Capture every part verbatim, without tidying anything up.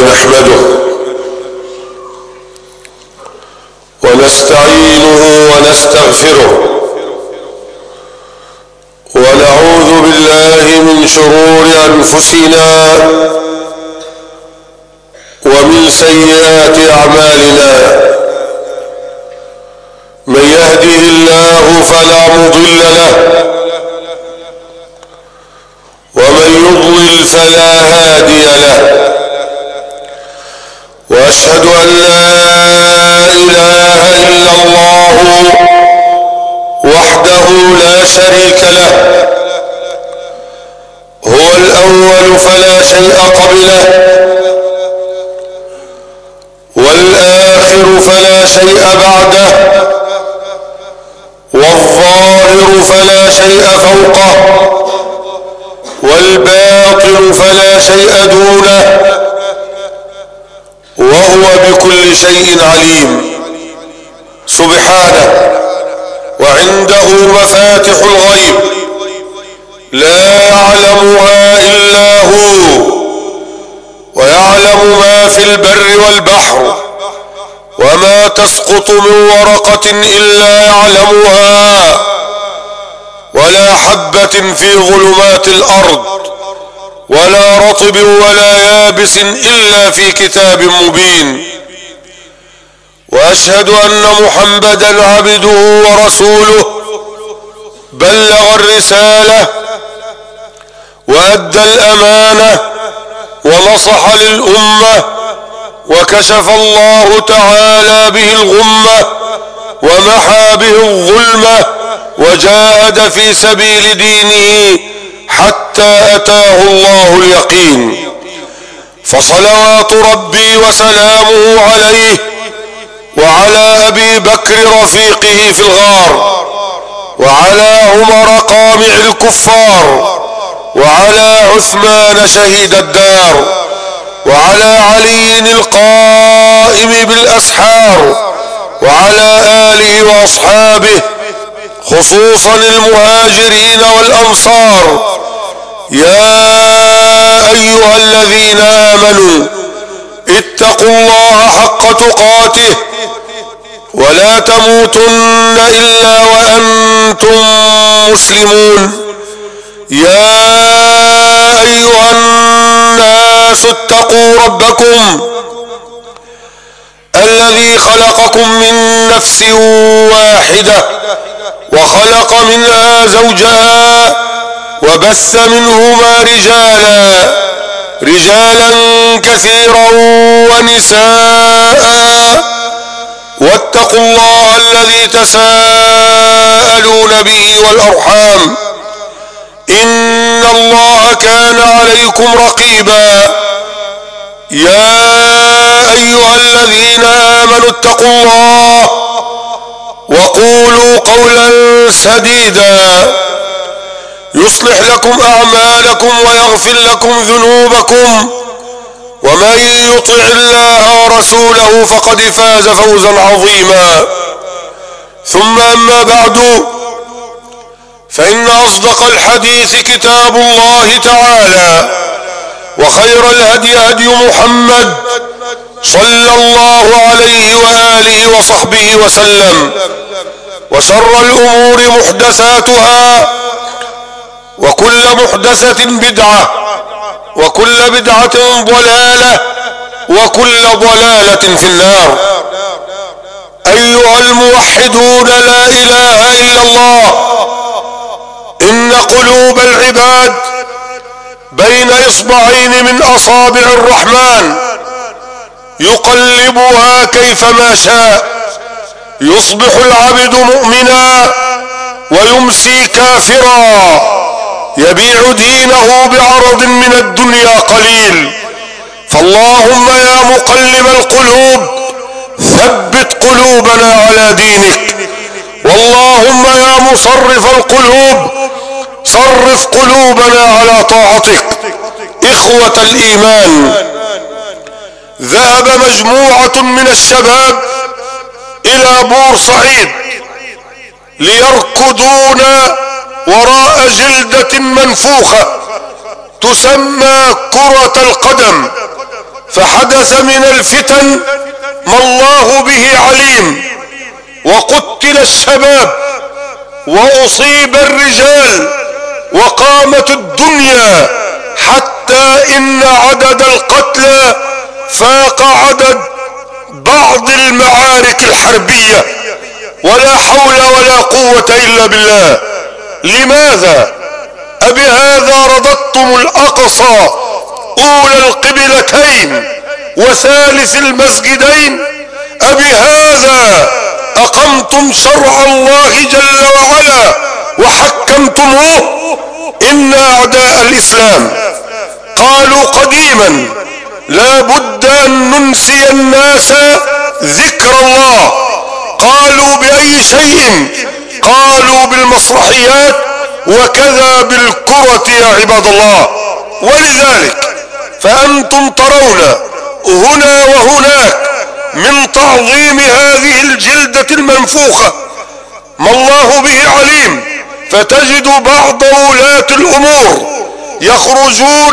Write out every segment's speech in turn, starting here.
نحمده ونستعينه ونستغفره ونعوذ بالله من شرور أنفسنا ومن سيئات أعمالنا. من يهده الله فلا مضل له ومن يضلل فلا هادي له. وأشهد أن لا إله إلا الله وحده لا شريك له، هو الأول فلا شيء قبله، والآخر فلا شيء بعده، والظاهر فلا شيء فوقه، والباطن فلا شيء دونه، وهو بكل شيء عليم سبحانه. وعنده مفاتح الغيب لا يعلمها إلا هو، ويعلم ما في البر والبحر، وما تسقط من ورقة إلا يعلمها، ولا حبة في ظلمات الأرض، ولا رطب ولا يابس إلا في كتاب مبين. وأشهد أن محمدا عبده ورسوله، بلغ الرسالة وأدى الأمانة ونصح للأمة، وكشف الله تعالى به الغمة ومحى به الظلمة، وجاهد في سبيل دينه حتى أتاه الله اليقين. فصلوات ربي وسلامه عليه وعلى أبي بكر رفيقه في الغار، وعلى عمر قامع الكفار، وعلى عثمان شهيد الدار، وعلى علي القائم بالأسحار، وعلى آله وأصحابه خصوصا المهاجرين والأنصار. يا أيها الذين آمنوا اتقوا الله حق تقاته ولا تموتن إلا وأنتم مسلمون. يا أيها الناس اتقوا ربكم الذي خلقكم من نفس واحدة وخلق منها زوجها وبث منهما رجالا رجالا كثيرا ونساء، واتقوا الله الذي تساءلون به والأرحام، إن الله كان عليكم رقيبا. يا أيها الذين آمنوا اتقوا الله وقولوا قولا سديدا يصلح لكم أعمالكم ويغفر لكم ذنوبكم، ومن يطع الله ورسوله فقد فاز فوزا عظيما. ثم أما بعد، فإن أصدق الحديث كتاب الله تعالى، وخير الهدي هدي محمد صلى الله عليه وآله وصحبه وسلم، وشر الأمور محدثاتها، وكل محدثة بدعة، وكل بدعة ضلالة، وكل ضلالة في النار. أيها الموحدون، لا إله إلا الله، إن قلوب العباد بين إصبعين من أصابع الرحمن يقلبها كيفما شاء. يصبح العبد مؤمنا ويمسي كافرا، يبيع دينه بعرض من الدنيا قليل. فاللهم يا مقلب القلوب ثبت قلوبنا على دينك، واللهم يا مصرف القلوب صرف قلوبنا على طاعتك. إخوة الإيمان، ذهب مجموعة من الشباب إلى بورسعيد ليركضون وراء جلدة منفوخة تسمى كرة القدم، فحدث من الفتن ما الله به عليم، وقتل الشباب وأصيب الرجال وقامت الدنيا، حتى إن عدد القتلى فاق عدد بعض المعارك الحربية، ولا حول ولا قوة إلا بالله. لماذا؟ أبهذا رددتم الأقصى أولى القبلتين وثالث المسجدين؟ أبهذا أقمتم شرع الله جل وعلا وحكمتموه؟ إن أعداء الإسلام قالوا قديما لا بد أن ننسي الناس ذكر الله. قالوا بأي شيء؟ قالوا بالمسرحيات، وكذا بالكرة يا عباد الله. ولذلك فأنتم ترون هنا وهناك من تعظيم هذه الجلدة المنفوخة ما الله به عليم، فتجد بعض ولاة الأمور يخرجون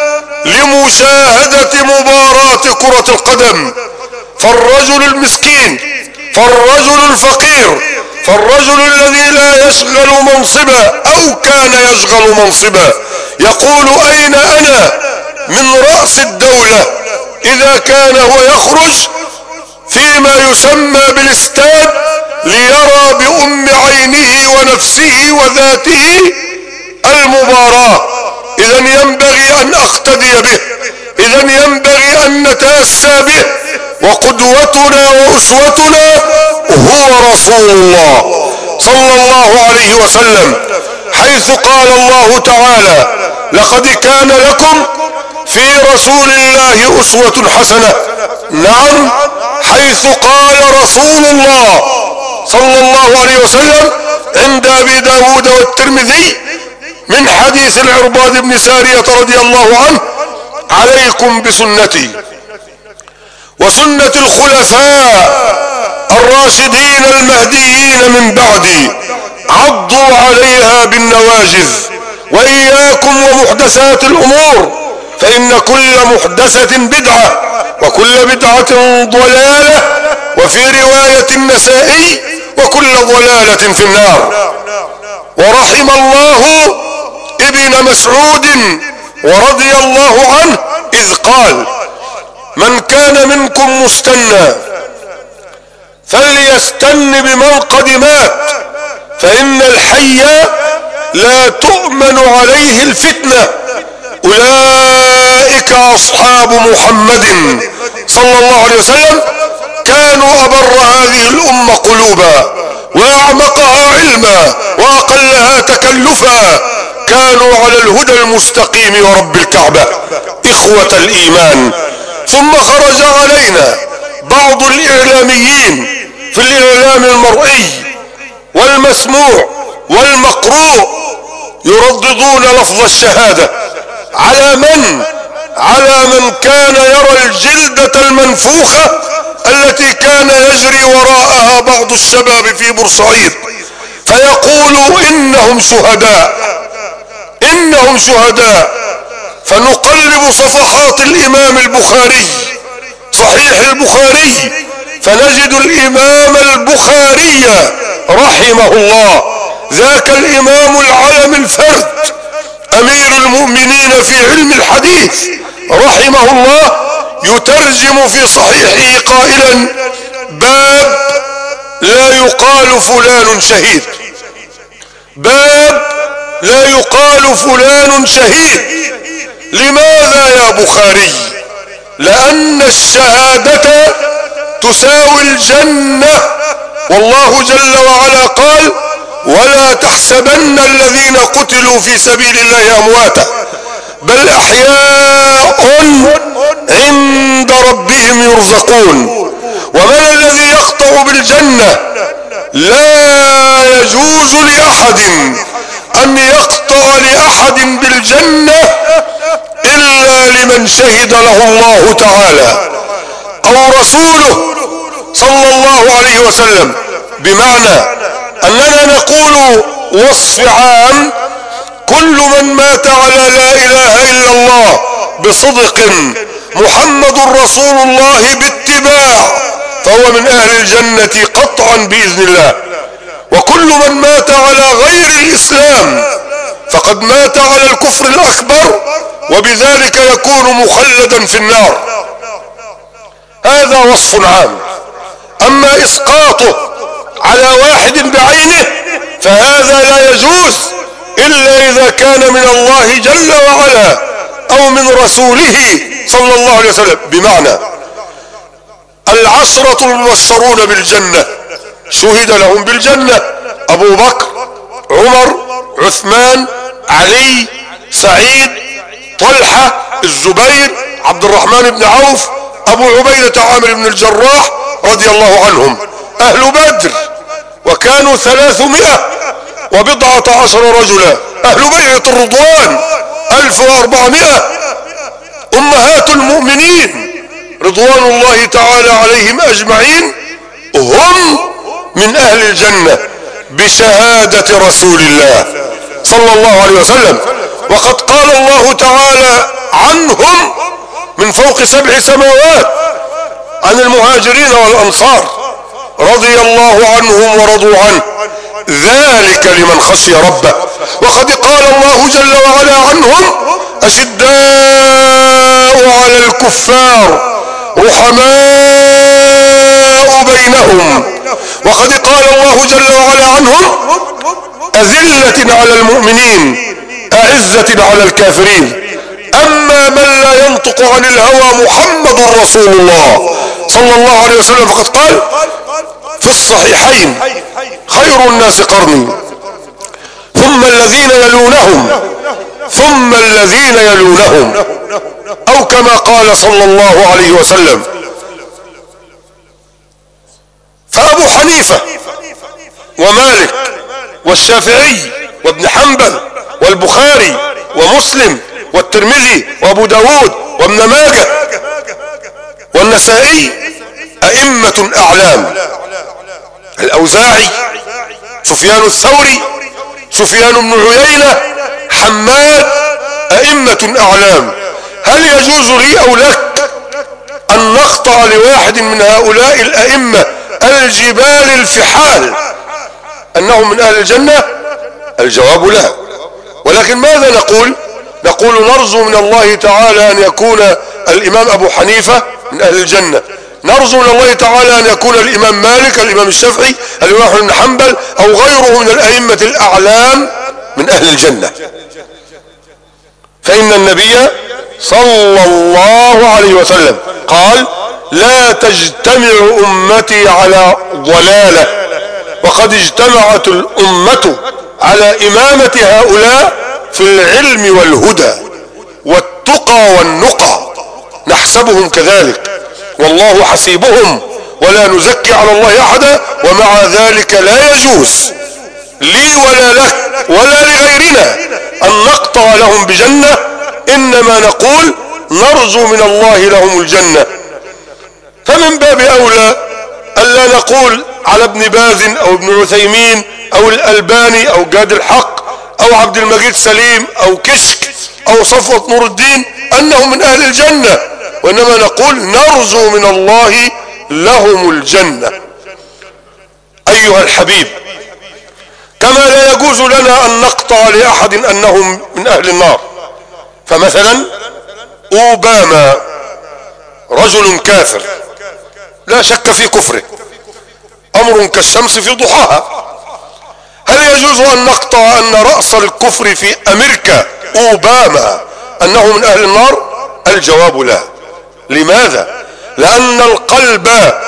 لمشاهدة مباراة كرة القدم، فالرجل المسكين، فالرجل الفقير، فالرجل الذي لا يشغل منصبا أو كان يشغل منصبا يقول أين أنا من رأس الدولة؟ إذا كان هو يخرج فيما يسمى بالاستاد ليرى بأم عينه ونفسه وذاته المباراة، إذا ينبغي أن أقتدي به، إذا ينبغي أن نتأسى به، وقدوتنا وأسوتنا هو رسول الله صلى الله عليه وسلم، حيث قال الله تعالى لقد كان لكم في رسول الله أسوة حسنة. نعم، حيث قال رسول الله صلى الله عليه وسلم عند أبي داود والترمذي من حديث العرباض بن سارية رضي الله عنه: عليكم بسنتي وسنة الخلفاء الراشدين المهديين من بعدي، عضوا عليها بالنواجذ، وإياكم ومحدثات الأمور، فإن كل محدثة بدعة وكل بدعة ضلالة، وفي رواية النسائي وكل ضلالة في النار. ورحم الله ابن مسعود ورضي الله عنه إذ قال: من كان منكم مستنى فليستن بمن قد مات، فإن الحي لا تؤمن عليه الفتنة. أولئك أصحاب محمد صلى الله عليه وسلم، كانوا أبر هذه الأمة قلوبا وأعمقها علما وأقلها تكلفا، كانوا على الهدى المستقيم ورب الكعبة. إخوة الإيمان، ثم خرج علينا بعض الإعلاميين في الإعلام المرئي والمسموع والمقروء يرددون لفظ الشهادة على من؟ على من كان يرى الجلدة المنفوخة التي كان يجري وراءها بعض الشباب في بورسعيد، فيقول إنهم شهداء، إنهم شهداء. فنقلب صفحات الإمام البخاري، صحيح البخاري، فنجد الإمام البخاري رحمه الله، ذاك الإمام العلم الفرد أمير المؤمنين في علم الحديث رحمه الله، يترجم في صحيحه قائلا: باب لا يقال فلان شهيد، باب لا يقال فلان شهيد. لماذا يا بخاري؟ لأن الشهادة تساوي الجنة، والله جل وعلا قال: ولا تحسبن الذين قتلوا في سبيل الله أمواتا بل أحياء عند ربهم يرزقون. ومن الذي يقطع بالجنة؟ لا يجوز لأحد أن يقطع لأحد بالجنة إلا لمن شهد له الله تعالى أو رسوله صلى الله عليه وسلم. بمعنى أننا نقول وصف عام: كل من مات على لا إله إلا الله بصدق محمد رسول الله باتباع فهو من اهل الجنة قطعا باذن الله. وكل من مات على غير الاسلام فقد مات على الكفر الاكبر وبذلك يكون مخلدا في النار. هذا وصف عام. اما اسقاطه على واحد بعينه فهذا لا يجوز الا اذا كان من الله جل وعلا او من رسوله صلى الله عليه وسلم. بمعنى العشرة المبشرون بالجنة شهد لهم بالجنة: ابو بكر، عمر، عثمان، علي، سعيد، طلحة، الزبير، عبد الرحمن بن عوف، ابو عبيدة عامر بن الجراح رضي الله عنهم. اهل بدر وكانوا ثلاثمائة وبضعة عشر رجلا. اهل بيعة الرضوان الف واربعمائة. امهات المؤمنين رضوان الله تعالى عليهم اجمعين هم من اهل الجنة بشهادة رسول الله صلى الله عليه وسلم. وقد قال الله تعالى عنهم من فوق سبع سماوات عن المهاجرين والانصار: رضي الله عنهم ورضوا عنه ذلك لمن خشي ربه. وقد قال الله جل وعلا عنهم: اشداء على الكفار رحماء بينهم. وقد قال الله جل وعلا عنهم: اذلة على المؤمنين اعزة على الكافرين. اما من لا ينطق عن الهوى محمد رسول الله صلى الله عليه وسلم فقد قال في الصحيحين: خير الناس قرني ثم الذين يلونهم ثم الذين يلونهم، او كما قال صلى الله عليه وسلم. فابو حنيفة ومالك والشافعي وابن حنبل والبخاري ومسلم والترمذي وابو داود وابن ماجه والنسائي ائمة اعلام. الاوزاعي، سفيان الثوري، سفيان بن عيينة، حماد، ائمة اعلام. هل يجوز لي او لك ان نقطع لواحد من هؤلاء الائمة الجبال الفحال انهم من اهل الجنة؟ الجواب لا. ولكن ماذا نقول؟ نقول نرجو من الله تعالى ان يكون الامام ابو حنيفة من اهل الجنة، نرجو من الله تعالى ان يكون الامام مالك، الامام الشافعي، الامام احمد بن حنبل او غيره من الائمة الاعلام من اهل الجنة. فان النبي صلى الله عليه وسلم قال: لا تجتمع امتي على ضلالة. وقد اجتمعت الامة على امامة هؤلاء في العلم والهدى والتقى والنقى. نحسبهم كذلك والله حسيبهم ولا نزكي على الله احدا. ومع ذلك لا يجوز لي ولا لك ولا لغيرنا ان نقطع لهم بجنة، انما نقول نرجو من الله لهم الجنة. فمن باب اولى الا نقول على ابن باز او ابن عثيمين او الالباني او جاد الحق او عبد المجيد سليم او كشك او صفوة نور الدين انهم من اهل الجنة، وانما نقول نرجو من الله لهم الجنة. ايها الحبيب، كما لا يجوز لنا ان نقطع لاحد انهم من اهل النار. فمثلا اوباما رجل كافر لا شك في كفره، امر كالشمس في ضحاها. هل يجوز ان نقطع ان رأس الكفر في امريكا اوباما انه من اهل النار؟ الجواب لا. لماذا؟ لان القلب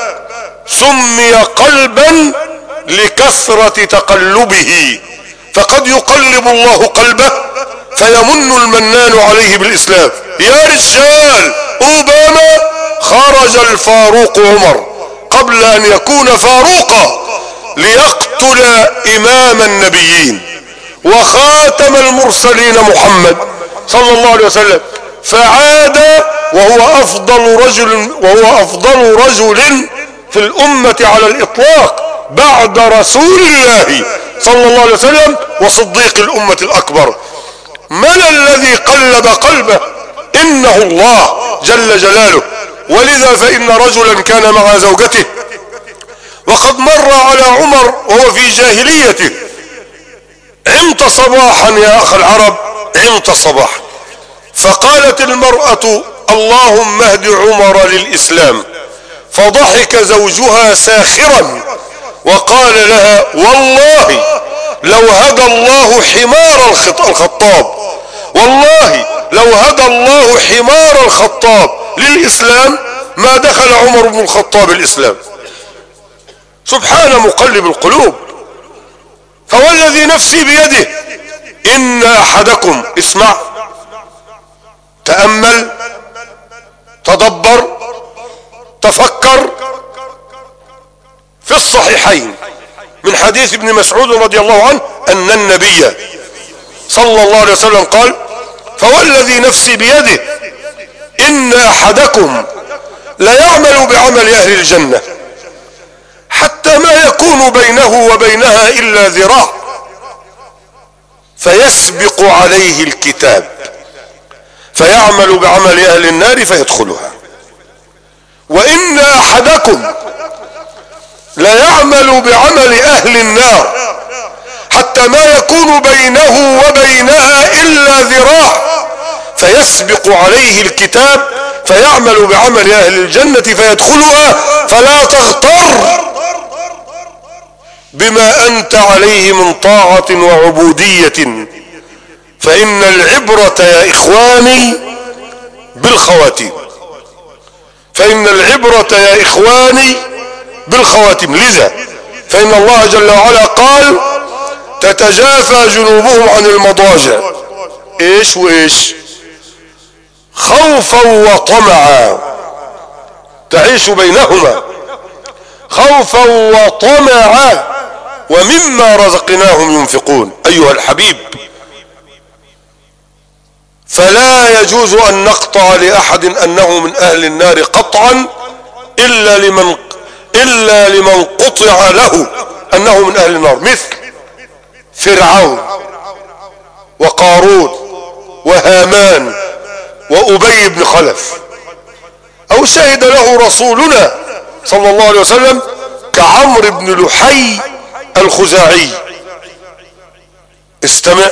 سمي قلبا لكثرة تقلبه، فقد يقلب الله قلبه فيمن المنان عليه بالاسلام. يا رجال، اوباما خرج الفاروق عمر قبل ان يكون فاروقا ليقتل امام النبيين وخاتم المرسلين محمد صلى الله عليه وسلم، فعاد وهو افضل رجل وهو افضل رجل في الامة على الاطلاق بعد رسول الله صلى الله عليه وسلم وصديق الامة الاكبر. من الذي قلب قلبه؟ انه الله جل جلاله. ولذا فإن رجلا كان مع زوجته وقد مر على عمر وهو في جاهليته، عمت صباحا يا أخ العرب، عمت صباحا، فقالت المرأة اللهم اهد عمر للإسلام، فضحك زوجها ساخرا وقال لها والله لو هدى الله حمار الخطاب، والله لو هدى الله حمار الخطاب للإسلام ما دخل عمر بن الخطاب الإسلام. سبحان مقلب القلوب. فوالذي نفسي بيده إن أحدكم، اسمع، تأمل، تدبر، تفكر في الصحيحين من حديث ابن مسعود رضي الله عنه أن النبي صلى الله عليه وسلم قال فوالذي نفسي بيده إن أحدكم ليعمل بعمل أهل الجنة حتى ما يكون بينه وبينها إلا ذراع فيسبق عليه الكتاب فيعمل بعمل أهل النار فيدخلها، وإن أحدكم ليعمل بعمل أهل النار حتى ما يكون بينه وبينها إلا ذراع فيسبق عليه الكتاب فيعمل بعمل أهل الجنة فيدخلها. فلا تغتر بما أنت عليه من طاعة وعبودية، فإن العبرة يا إخواني بالخواتيم، فإن العبرة يا إخواني بالخواتيم. لذا فإن الله جل وعلا قال تتجافى جنوبهم عن المضاجع، إيش وإيش؟ خوفا وطمعا، تعيش بينهما خوفا وطمعا ومما رزقناهم ينفقون. أيها الحبيب، فلا يجوز أن نقطع لأحد أنه من أهل النار قطعا إلا لمن إلا لمن قطع له أنه من أهل النار، مثل فرعون وقارون وهامان وأبي بن خلف، أو شهد له رسولنا صلى الله عليه وسلم كعمرو بن لحي الخزاعي. استمع،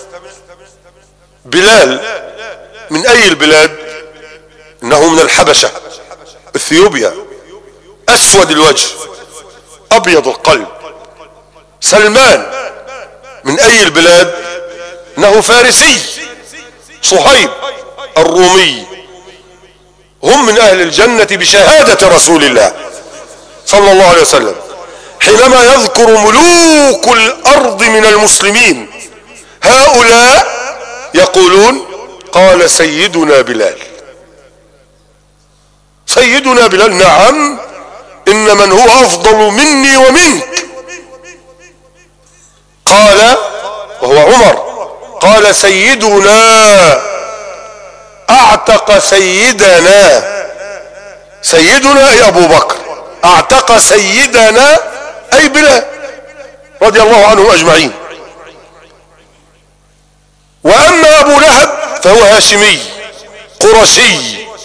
بلال من أي البلاد؟ إنه من الحبشة، اثيوبيا، أسود الوجه أبيض القلب. سلمان من أي البلاد؟ إنه فارسي، صهيب الرومي. هم من أهل الجنة بشهادة رسول الله صلى الله عليه وسلم. حينما يذكر ملوك الأرض من المسلمين هؤلاء يقولون قال سيدنا بلال، سيدنا بلال، نعم، إن من هو أفضل مني ومنك. قال وهو عمر، قال سيدنا اعتق سيدنا، سيدنا اي ابو بكر، اعتق سيدنا اي بلال رضي الله عنهم اجمعين. واما ابو لهب فهو هاشمي قرشي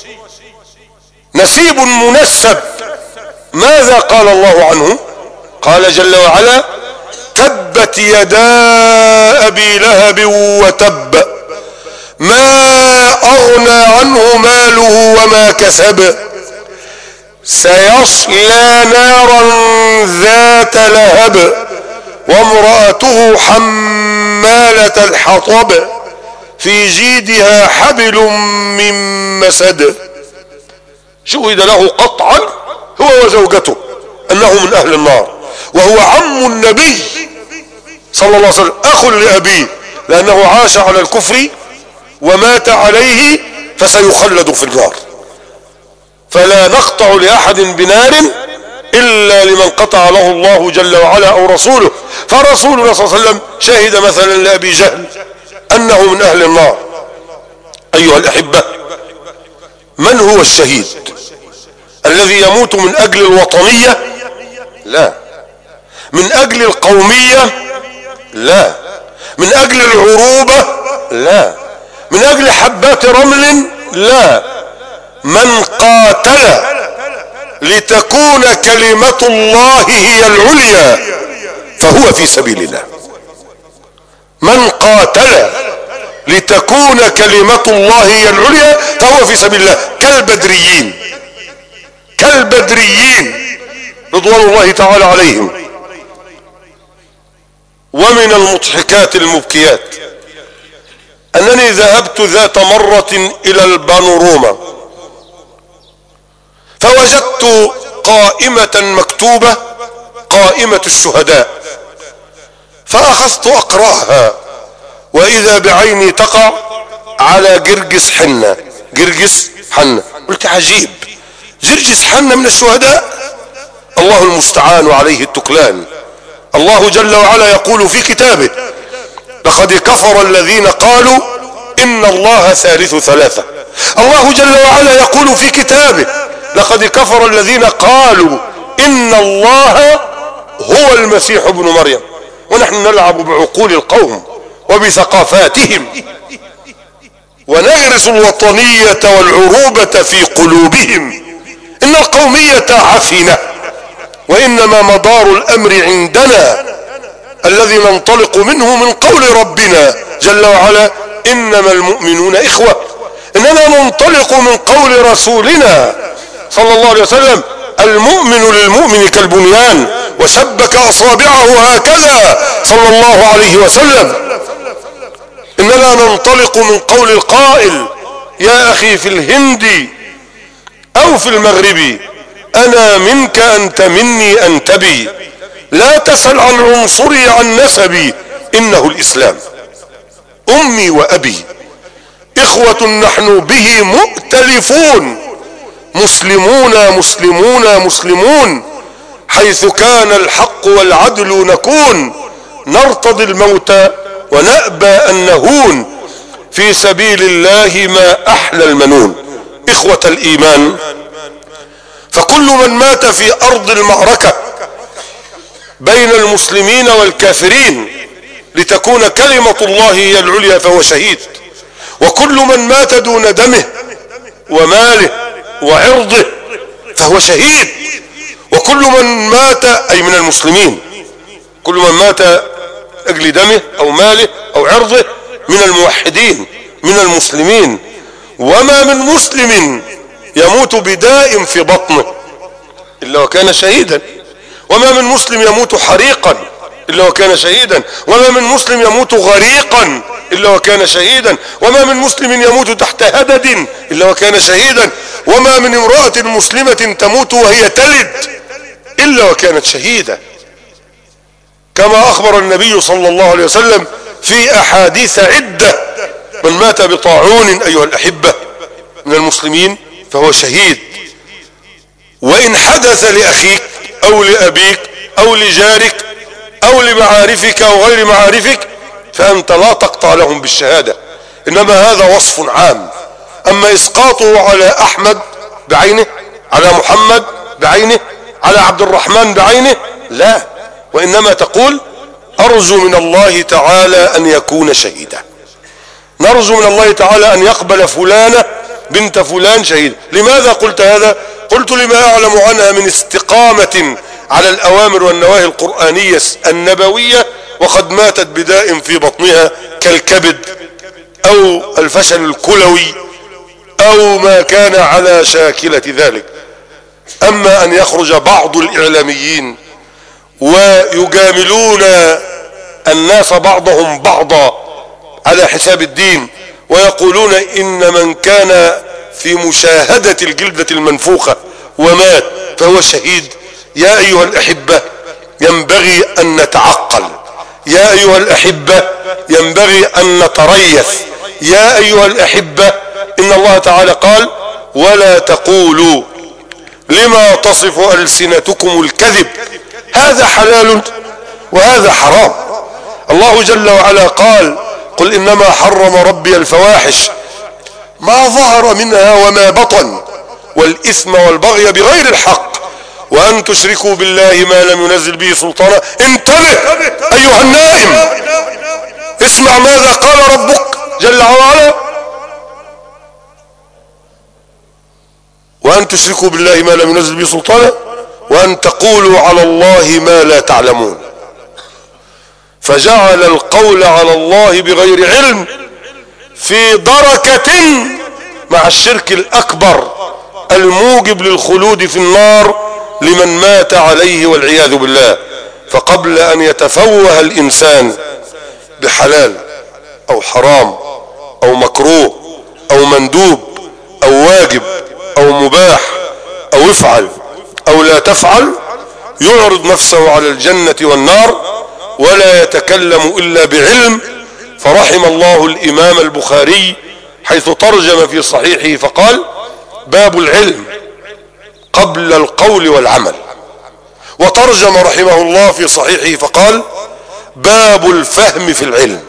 نسيب منسب. ماذا قال الله عنه؟ قال جل وعلا تبت يدا ابي لهب وتب ما اغنى عنه ماله وما كسب سيصلى نارا ذات لهب وامرأته حمالة الحطب في جيدها حبل من مسد. شهد له قطعا هو وزوجته انه من اهل النار، وهو عم النبي صلى الله عليه وسلم، اخ لابيه، لانه عاش على الكفر ومات عليه فسيخلد في النار. فلا نقطع لأحد بنار إلا لمن قطع له الله جل وعلا أو رسوله. فرسولنا صلى الله عليه وسلم شهد مثلا لأبي جهل أنه من أهل النار. أيها الأحبة، من هو الشهيد؟ الذي يموت من أجل الوطنية؟ لا. من أجل القومية؟ لا. من أجل العروبة؟ لا. من أجل حبات رمل؟ لا. من قاتل لتكون كلمة الله هي العليا فهو في سبيل الله. من قاتل لتكون كلمة الله هي العليا فهو في سبيل الله، كالبدريين كالبدريين رضوان الله تعالى عليهم. ومن المضحكات المبكيات أنني ذهبت ذات مرة إلى البانوروما فوجدت قائمة مكتوبة قائمة الشهداء، فأخذت أقرأها وإذا بعيني تقع على جرجس حنة. جرجس حنة، قلت عجيب، جرجس حنة من الشهداء؟ الله المستعان وعليه التكلان. الله جل وعلا يقول في كتابه: لقد كفر الذين قالوا إن الله ثالث ثلاثة. الله جل وعلا يقول في كتابه: لقد كفر الذين قالوا إن الله هو المسيح ابن مريم. ونحن نلعب بعقول القوم وبثقافاتهم ونغرس الوطنية والعروبة في قلوبهم. إن القومية عفنة، وإنما مدار الأمر عندنا الذي ننطلق منه من قول ربنا جل وعلا: إنما المؤمنون إخوة. إننا ننطلق من قول رسولنا صلى الله عليه وسلم: المؤمن للمؤمن كالبنيان، وشبك أصابعه هكذا صلى الله عليه وسلم. إننا ننطلق من قول القائل: يا أخي في الهند أو في المغرب أنا منك أنت مني أنت بي، لا تسأل عن عنصري عن نسبي، إنه الإسلام. أمي وأبي إخوة نحن به مؤتلفون، مسلمون مسلمون مسلمون، حيث كان الحق والعدل نكون، نرتضي الموت ونأبى أن نهون، في سبيل الله ما أحلى المنون. إخوة الإيمان، فكل من مات في أرض المعركة بين المسلمين والكافرين لتكون كلمة الله هي العليا فهو شهيد، وكل من مات دون دمه وماله وعرضه فهو شهيد، وكل من مات أي من المسلمين، كل من مات أجل دمه أو ماله أو عرضه من الموحدين من المسلمين. وما من مسلم يموت بداء في بطنه إلا وكان شهيدا، وما من مسلم يموت حريقا إلا وكان شهيدا، وما من مسلم يموت غريقا إلا وكان شهيدا، وما من مسلم يموت تحت هدد إلا وكان شهيدا، وما من امرأة مسلمة تموت وهي تلد إلا وكانت شهيدة، كما أخبر النبي صلى الله عليه وسلم في أحاديث عدة: من مات بطاعون أيها الأحبة من المسلمين فهو شهيد. وإن حدث لأخيك أو لأبيك أو لجارك أو لمعارفك أو غير معارفك فأنت لا تقطع لهم بالشهادة، إنما هذا وصف عام. أما إسقاطه على أحمد بعينه، على محمد بعينه، على عبد الرحمن بعينه، لا، وإنما تقول: أرجو من الله تعالى أن يكون شهيدا، نرجو من الله تعالى أن يقبل فلانة بنت فلان شهيد. لماذا قلت هذا؟ قلت لما أعلم عنها من استقامة على الأوامر والنواهي القرآنية النبوية، وقد ماتت بداء في بطنها كالكبد أو الفشل الكلوي أو ما كان على شاكلة ذلك. أما أن يخرج بعض الإعلاميين ويجاملون الناس بعضهم بعضا على حساب الدين ويقولون إن من كان في مشاهدة الجلدة المنفوخة ومات فهو شهيد، يا أيها الأحبة ينبغي أن نتعقل، يا أيها الأحبة ينبغي أن نتريث، يا أيها الأحبة إن الله تعالى قال: ولا تقولوا لما تصف ألسنتكم الكذب هذا حلال وهذا حرام. الله جل وعلا قال: قل إنما حرم ربي الفواحش ما ظهر منها وما بطن والإثم والبغي بغير الحق وأن تشركوا بالله ما لم ينزل به سلطانا. انتبه أيها النائم، اسمع ماذا قال ربك جل وعلا: وأن تشركوا بالله ما لم ينزل به سلطانا وأن تقولوا على الله ما لا تعلمون. فجعل القول على الله بغير علم في دركة مع الشرك الأكبر الموجب للخلود في النار لمن مات عليه والعياذ بالله. فقبل أن يتفوه الإنسان بحلال أو حرام أو مكروه أو مندوب أو واجب أو مباح أو افعل أو لا تفعل يعرض نفسه على الجنة والنار ولا يتكلم إلا بعلم. فرحم الله الإمام البخاري حيث ترجم في صحيحه فقال: باب العلم قبل القول والعمل. وترجم رحمه الله في صحيحه فقال: باب الفهم في العلم.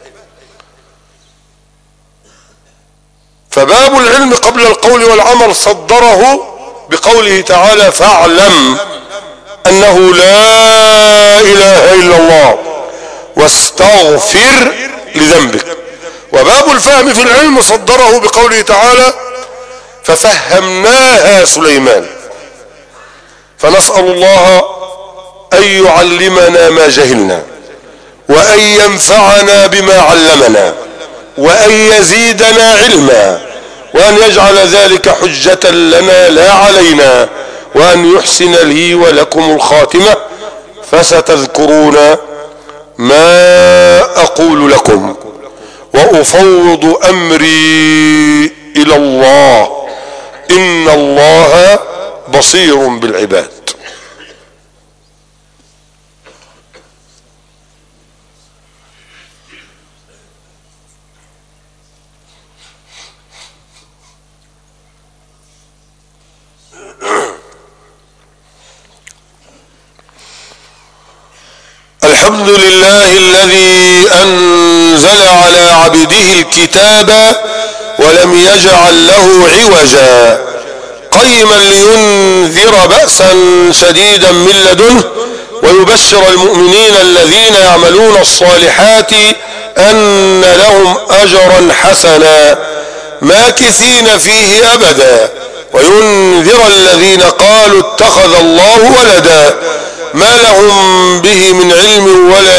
فباب العلم قبل القول والعمل صدره بقوله تعالى: فاعلم أنه لا إله إلا الله واستغفر لذنبك. وباب الفهم في العلم صدره بقوله تعالى: ففهمناها سليمان. فنسأل الله أن يعلمنا ما جهلنا وأن ينفعنا بما علمنا وأن يزيدنا علما وأن يجعل ذلك حجة لنا لا علينا وأن يحسن لي ولكم الخاتمة. فستذكرون ما أقول لكم وأفوض أمري إلى الله إن الله بصير بالعباد. الحمد لله الذي أنزل على عبده الكتاب ولم يجعل له عوجا قيما لينذر بأسا شديدا من لدنه ويبشر المؤمنين الذين يعملون الصالحات أن لهم أجرا حسنا ماكثين فيه أبدا وينذر الذين قالوا اتخذ الله ولدا ما لهم به من علم ولا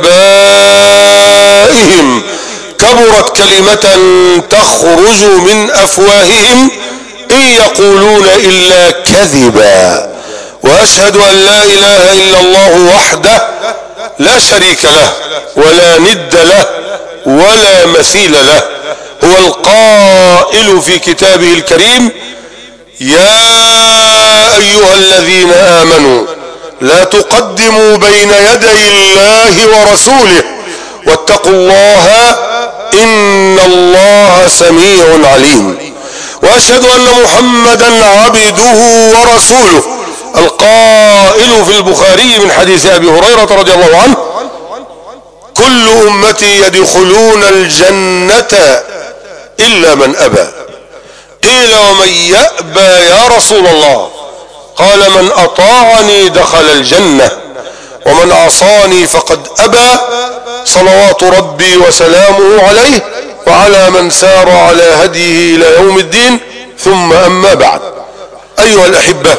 لآبائهم كبرت كلمة تخرج من أفواههم إن يقولون إلا كذبا وأشهد أن لا إله إلا الله وحده لا شريك له ولا ند له ولا مثيل له. هو القائل في كتابه الكريم: يا أيها الذين آمنوا لا تقدموا بين يدي الله ورسوله واتقوا الله إن الله سميع عليم. وأشهد أن محمدا عبده ورسوله القائل في البخاري من حديث أبي هريرة رضي الله عنه: كل أمتي يدخلون الجنة إلا من أبى. قيل: ومن يأبى يا رسول الله؟ قال: من أطاعني دخل الجنة ومن عصاني فقد أبى. صلوات ربي وسلامه عليه وعلى من سار على هديه إلى يوم الدين. ثم أما بعد، أيها الأحبة،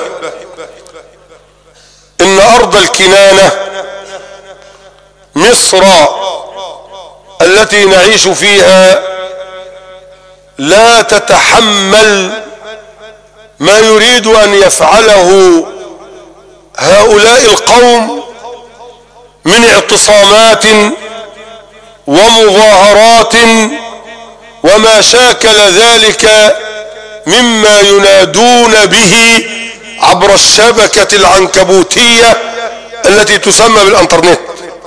إن أرض الكنانة مصر التي نعيش فيها لا تتحمل ما يريد أن يفعله هؤلاء القوم من اعتصامات ومظاهرات وما شاكل ذلك مما ينادون به عبر الشبكة العنكبوتية التي تسمى بالانترنت.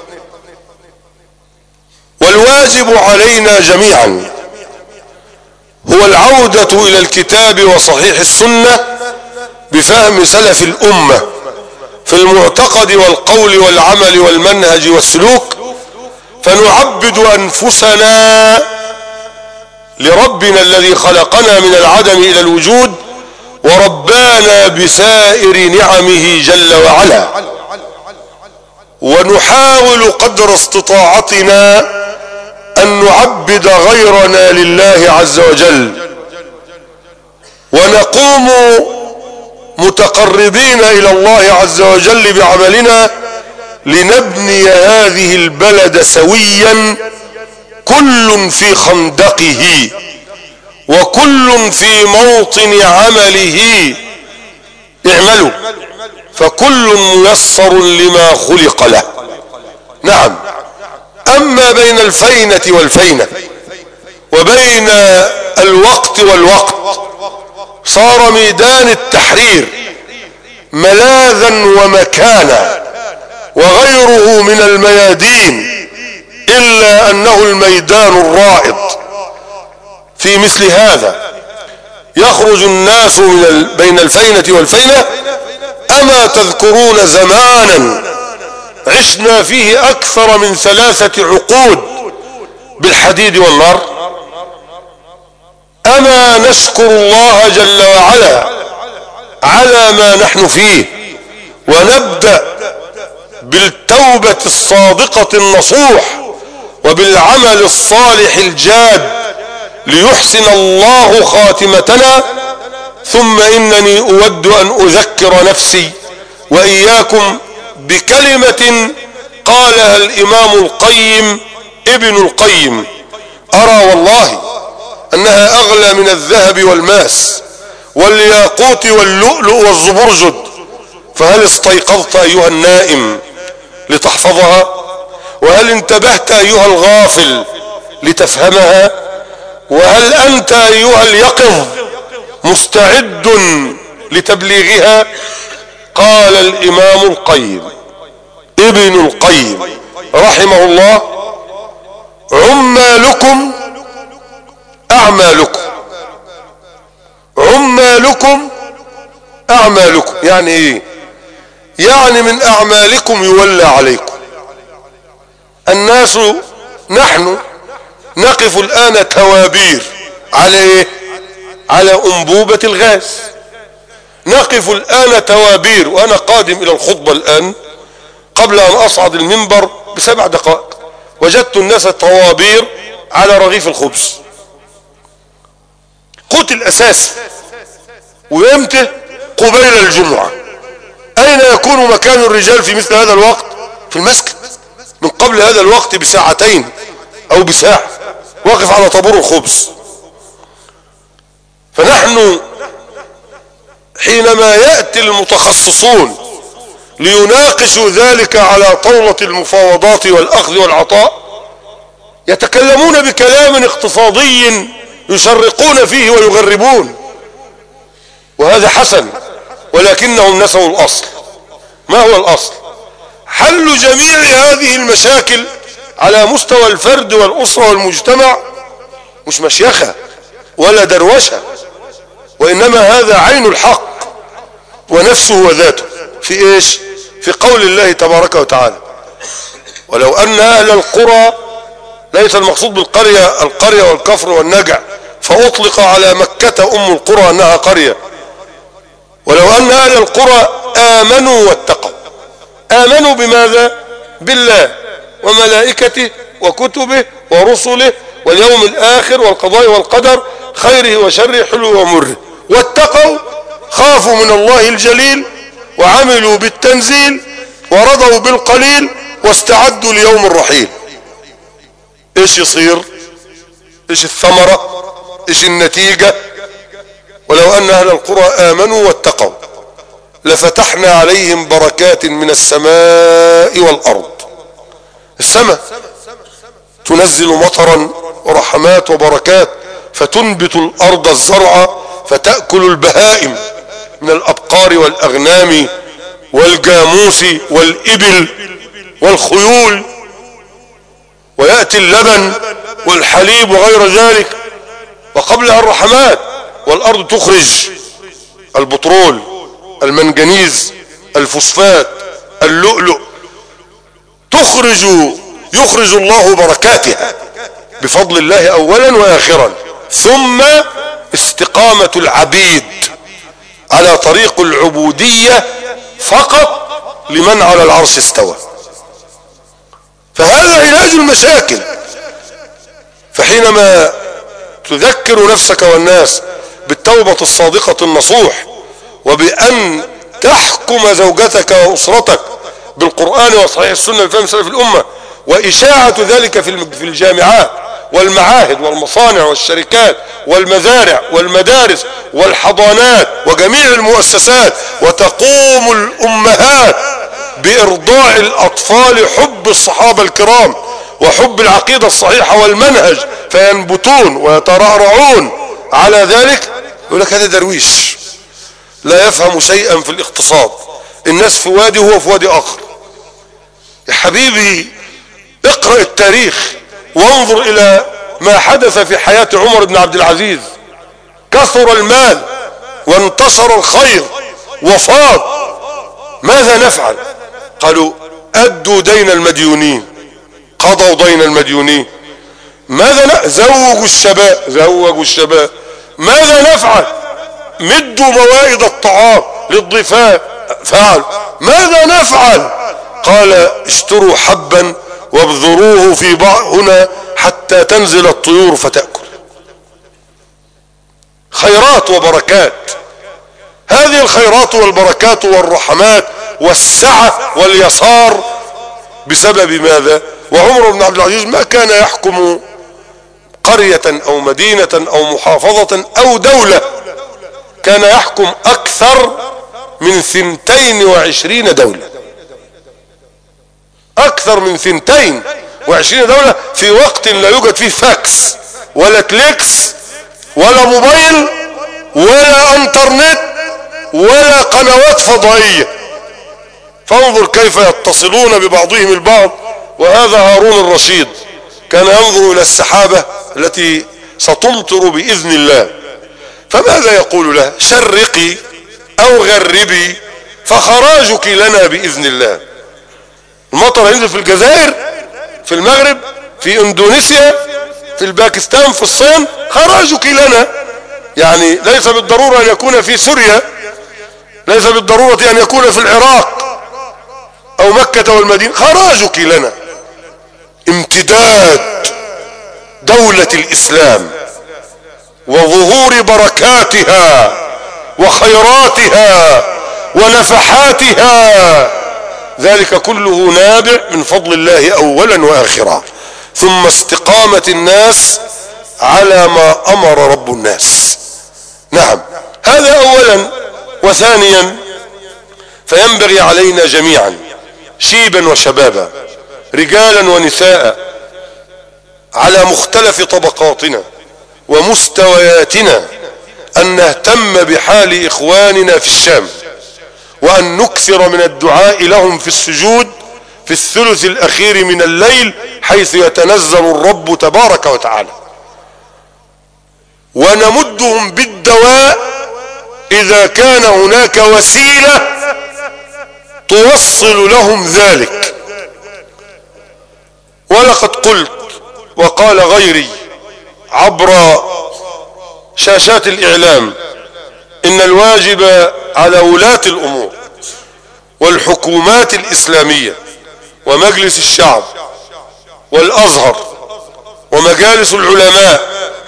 والواجب علينا جميعا هو العودة إلى الكتاب وصحيح السنة بفهم سلف الأمة في المعتقد والقول والعمل والمنهج والسلوك، فنعبد أنفسنا لربنا الذي خلقنا من العدم إلى الوجود وربانا بسائر نعمه جل وعلا، ونحاول قدر استطاعتنا أن نعبد غيرنا لله عز وجل. ونقوم متقربين إلى الله عز وجل بعملنا لنبني هذه البلد سويا، كل في خندقه وكل في موطن عمله. اعملوا فكل ميسر لما خلق له. نعم. أما بين الفينة والفينة وبين الوقت والوقت صار ميدان التحرير ملاذا ومكانا وغيره من الميادين، إلا أنه الميدان الرائد. في مثل هذا يخرج الناس من بين الفينة والفينة. أما تذكرون زمانا عشنا فيه أكثر من ثلاثة عقود بالحديد والنار؟ أما نشكر الله جل وعلا على ما نحن فيه، ونبدأ بالتوبة الصادقة النصوح وبالعمل الصالح الجاد ليحسن الله خاتمتنا. ثم إنني أود أن أذكر نفسي وإياكم بكلمة قالها الإمام القيم ابن القيم، أرى والله أنها أغلى من الذهب والماس والياقوت واللؤلؤ والزبرجد. فهل استيقظت أيها النائم لتحفظها؟ وهل انتبهت أيها الغافل لتفهمها؟ وهل أنت أيها اليقظ مستعد لتبليغها؟ قال الإمام القيم ابن القيم رحمه الله: عمالكم أعمالكم. عمالكم أعمالكم يعني إيه؟ يعني من أعمالكم يولى عليكم الناس. نحن نقف الآن توابير على إيه؟ على أنبوبة الغاز. نقف الآن توابير، وأنا قادم إلى الخطبة الآن قبل أن أصعد المنبر بسبع دقائق وجدت الناس طوابير على رغيف الخبز. قوت الأساس ويمتى قبيل الجمعة. أين يكون مكان الرجال في مثل هذا الوقت؟ في المسجد. من قبل هذا الوقت بساعتين أو بساعة واقف على طابور الخبز. فنحن حينما يأتي المتخصصون ليناقشوا ذلك على طاولة المفاوضات والأخذ والعطاء يتكلمون بكلام اقتصادي يشرقون فيه ويغربون، وهذا حسن، ولكنهم نسوا الأصل. ما هو الأصل؟ حل جميع هذه المشاكل على مستوى الفرد والأسرة والمجتمع مش مشيخة ولا دروشة، وإنما هذا عين الحق ونفسه وذاته. في إيش؟ في قول الله تبارك وتعالى: ولو أن أهل القرى، ليس المقصود بالقرية القرية والكفر والنجع، فأطلق على مكة أم القرى أنها قرية. ولو أن أهل القرى آمنوا واتقوا. آمنوا بماذا؟ بالله وملائكته وكتبه ورسله واليوم الآخر والقضاء والقدر، خيره وشره، حلو ومره. واتقوا، خافوا من الله الجليل وعملوا بالتنزيل ورضوا بالقليل واستعدوا ليوم الرحيل. ايش يصير؟ ايش الثمرة؟ ايش النتيجة؟ ولو أن أهل القرى آمنوا واتقوا لفتحنا عليهم بركات من السماء والأرض. السماء تنزل مطرا ورحمات وبركات، فتنبت الأرض الزرع، فتأكل البهائم من الأبقار والأغنام والجاموس والإبل والخيول، ويأتي اللبن والحليب وغير ذلك. وقبلها الرحمات، والأرض تخرج البترول، المنجنيز، الفوسفات، اللؤلؤ، تخرج يخرج الله بركاتها بفضل الله أولا وآخرا. ثم استقامة العبيد على طريق العبودية فقط لمن على العرش استوى. فهذا علاج المشاكل. فحينما تذكر نفسك والناس بالتوبة الصادقة النصوح، وبأن تحكم زوجتك وأسرتك بالقرآن وصحيح السنة بفهم سلف الأمة، وإشاعة ذلك في الجامعات والمعاهد والمصانع والشركات والمزارع والمدارس والحضانات وجميع المؤسسات، وتقوم الأمهات بإرضاع الأطفال حب الصحابة الكرام وحب العقيدة الصحيحة والمنهج، فينبتون ويترعرعون على ذلك. يقول لك هذا درويش لا يفهم شيئا في الاقتصاد، الناس في وادي وهو في وادي آخر. يا حبيبي اقرأ التاريخ وانظر إلى ما حدث في حياة عمر بن عبد العزيز. كثر المال وانتشر الخير وفاض، ماذا نفعل؟ قالوا أدوا دين المديونين، قضوا دين المديونين. ماذا ن... زوجوا الشباب زوجوا الشباب ماذا نفعل؟ مدوا موائد الطعام للضيفان، فعل. ماذا نفعل؟ قال اشتروا حبا وابذروه في بعض هنا حتى تنزل الطيور فتأكل. خيرات وبركات، هذه الخيرات والبركات والرحمات والسعة واليسار بسبب ماذا؟ وعمر بن عبد العزيز ما كان يحكم قرية أو مدينة أو محافظة أو دولة، كان يحكم أكثر من ثنتين وعشرين دولة، أكثر من ثنتين وعشرين دولة في وقت لا يوجد فيه فاكس ولا كليكس ولا موبايل ولا انترنت ولا قنوات فضائية. فانظر كيف يتصلون ببعضهم البعض. وهذا هارون الرشيد كان ينظر إلى السحابة التي ستمطر بإذن الله، فماذا يقول له؟ شرقي أو غربي فخراجك لنا بإذن الله. المطر ينزل في الجزائر، في المغرب، في اندونيسيا، في الباكستان، في الصين، خراجك لنا. يعني ليس بالضرورة ان يكون في سوريا، ليس بالضرورة ان يكون في العراق او مكة والمدينة، خراجك لنا. امتداد دولة الاسلام وظهور بركاتها وخيراتها ونفحاتها، ذلك كله نابع من فضل الله اولا واخرا، ثم استقامة الناس على ما امر رب الناس. نعم، هذا اولا. وثانيا فينبغي علينا جميعا شيبا وشبابا، رجالا ونساء، على مختلف طبقاتنا ومستوياتنا، ان نهتم بحال اخواننا في الشام، وأن نكثر من الدعاء لهم في السجود في الثلث الأخير من الليل حيث يتنزل الرب تبارك وتعالى، ونمدهم بالدواء إذا كان هناك وسيلة توصل لهم ذلك. ولقد قلت وقال غيري عبر شاشات الإعلام إن الواجب على ولاة الأمور والحكومات الإسلامية ومجلس الشعب والأزهر ومجالس العلماء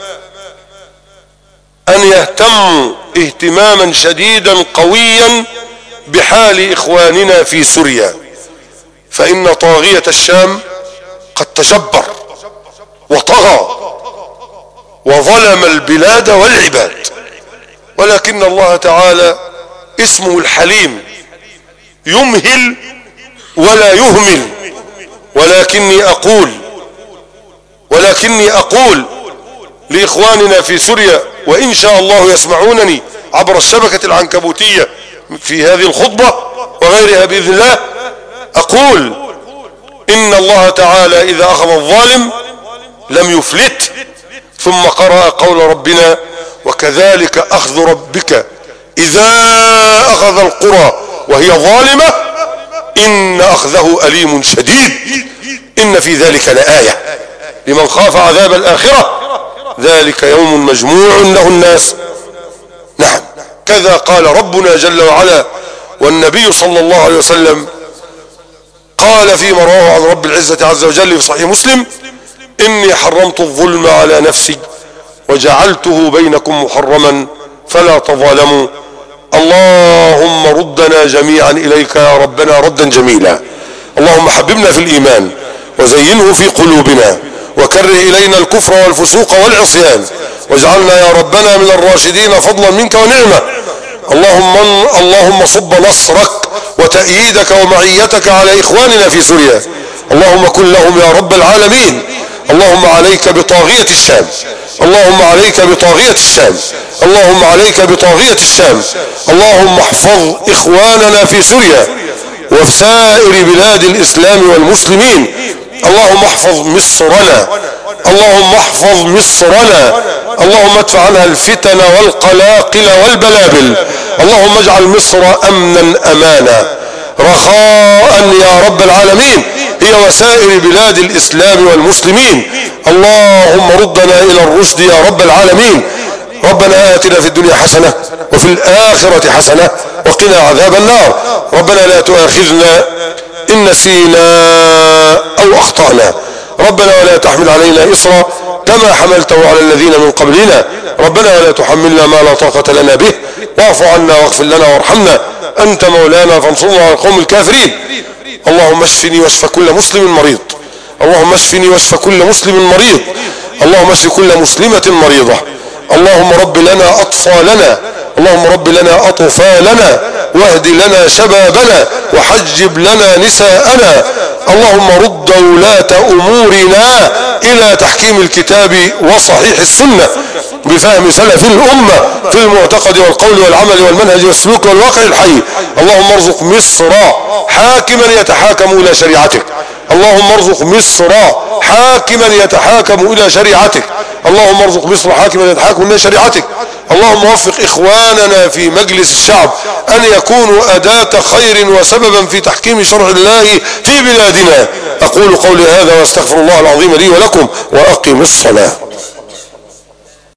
أن يهتموا اهتماما شديدا قويا بحال إخواننا في سوريا، فإن طاغية الشام قد تجبر وطغى وظلم البلاد والعباد، ولكن الله تعالى اسمه الحليم يمهل ولا يهمل. ولكني أقول ولكني أقول لإخواننا في سوريا، وإن شاء الله يسمعونني عبر الشبكة العنكبوتية في هذه الخطبة وغيرها بإذن الله، أقول إن الله تعالى إذا أخذ الظالم لم يفلت. ثم قرأ قول ربنا وكذلك أخذ ربك إذا أخذ القرى وهي ظالمة إن أخذه أليم شديد إن في ذلك لآية لمن خاف عذاب الآخرة ذلك يوم مجموع له الناس. نعم، كذا قال ربنا جل وعلا. والنبي صلى الله عليه وسلم قال فيما رواه عن رب العزة عز وجل في صحيح مسلم إني حرمت الظلم على نفسي وجعلته بينكم محرما فلا تظالموا. اللهم ردنا جميعا إليك يا ربنا ردا جميلا. اللهم حببنا في الإيمان وزينه في قلوبنا وكره إلينا الكفر والفسوق والعصيان واجعلنا يا ربنا من الراشدين فضلا منك ونعمة. اللهم اللهم صب نصرك وتأييدك ومعيتك على إخواننا في سوريا. اللهم كن لهم يا رب العالمين. اللهم عليك بطاغية الشام. اللهم عليك بطاغية الشام. اللهم عليك بطاغية الشام. اللهم احفظ إخواننا في سوريا وفي سائر بلاد الإسلام والمسلمين. اللهم احفظ مصرنا. اللهم احفظ مصرنا. اللهم ادفع عنها الفتن والقلاقل والبلابل. اللهم اجعل مصر أمنا أمانا رخاء يا رب العالمين هي وسائر بلاد الإسلام والمسلمين. اللهم ردنا إلى الرشد يا رب العالمين. ربنا آتنا في الدنيا حسنة وفي الآخرة حسنة وقنا عذاب النار. ربنا لا تؤاخذنا إن نسينا أو أخطأنا. ربنا ولا تحمل علينا إصرا كما حملته على الذين من قبلنا. ربنا ولا تحملنا ما لا طاقة لنا به واعف عنا واغفر لنا وارحمنا أنت مولانا فانصرنا على القوم الكافرين. اللهم اشفني واشف كل مسلم مريض. اللهم اشفني واشف كل مسلم مريض. اللهم اشف كل مسلمة مريضة. اللهم رب لنا أطفالنا. اللهم رب لنا أطفالنا واهد لنا شبابنا وحجب لنا نساءنا. اللهم رد ولاة أمورنا إلى تحكيم الكتاب وصحيح السنة بفهم سلف الأمة في المعتقد والقول والعمل والمنهج والسلوك والواقع الحي. اللهم ارزق مصر حاكما يتحاكم إلى شريعتك. اللهم ارزق مصر حاكما يتحاكم إلى شريعتك. اللهم ارزق مصر حاكما يتحاكم إلى شريعتك. اللهم وفق إخواننا في مجلس الشعب أن يكونوا أداة خير وسببا في تحكيم شرع الله في بلادنا. أقول قولي هذا واستغفر الله العظيم لي ولكم وأقم الصلاة.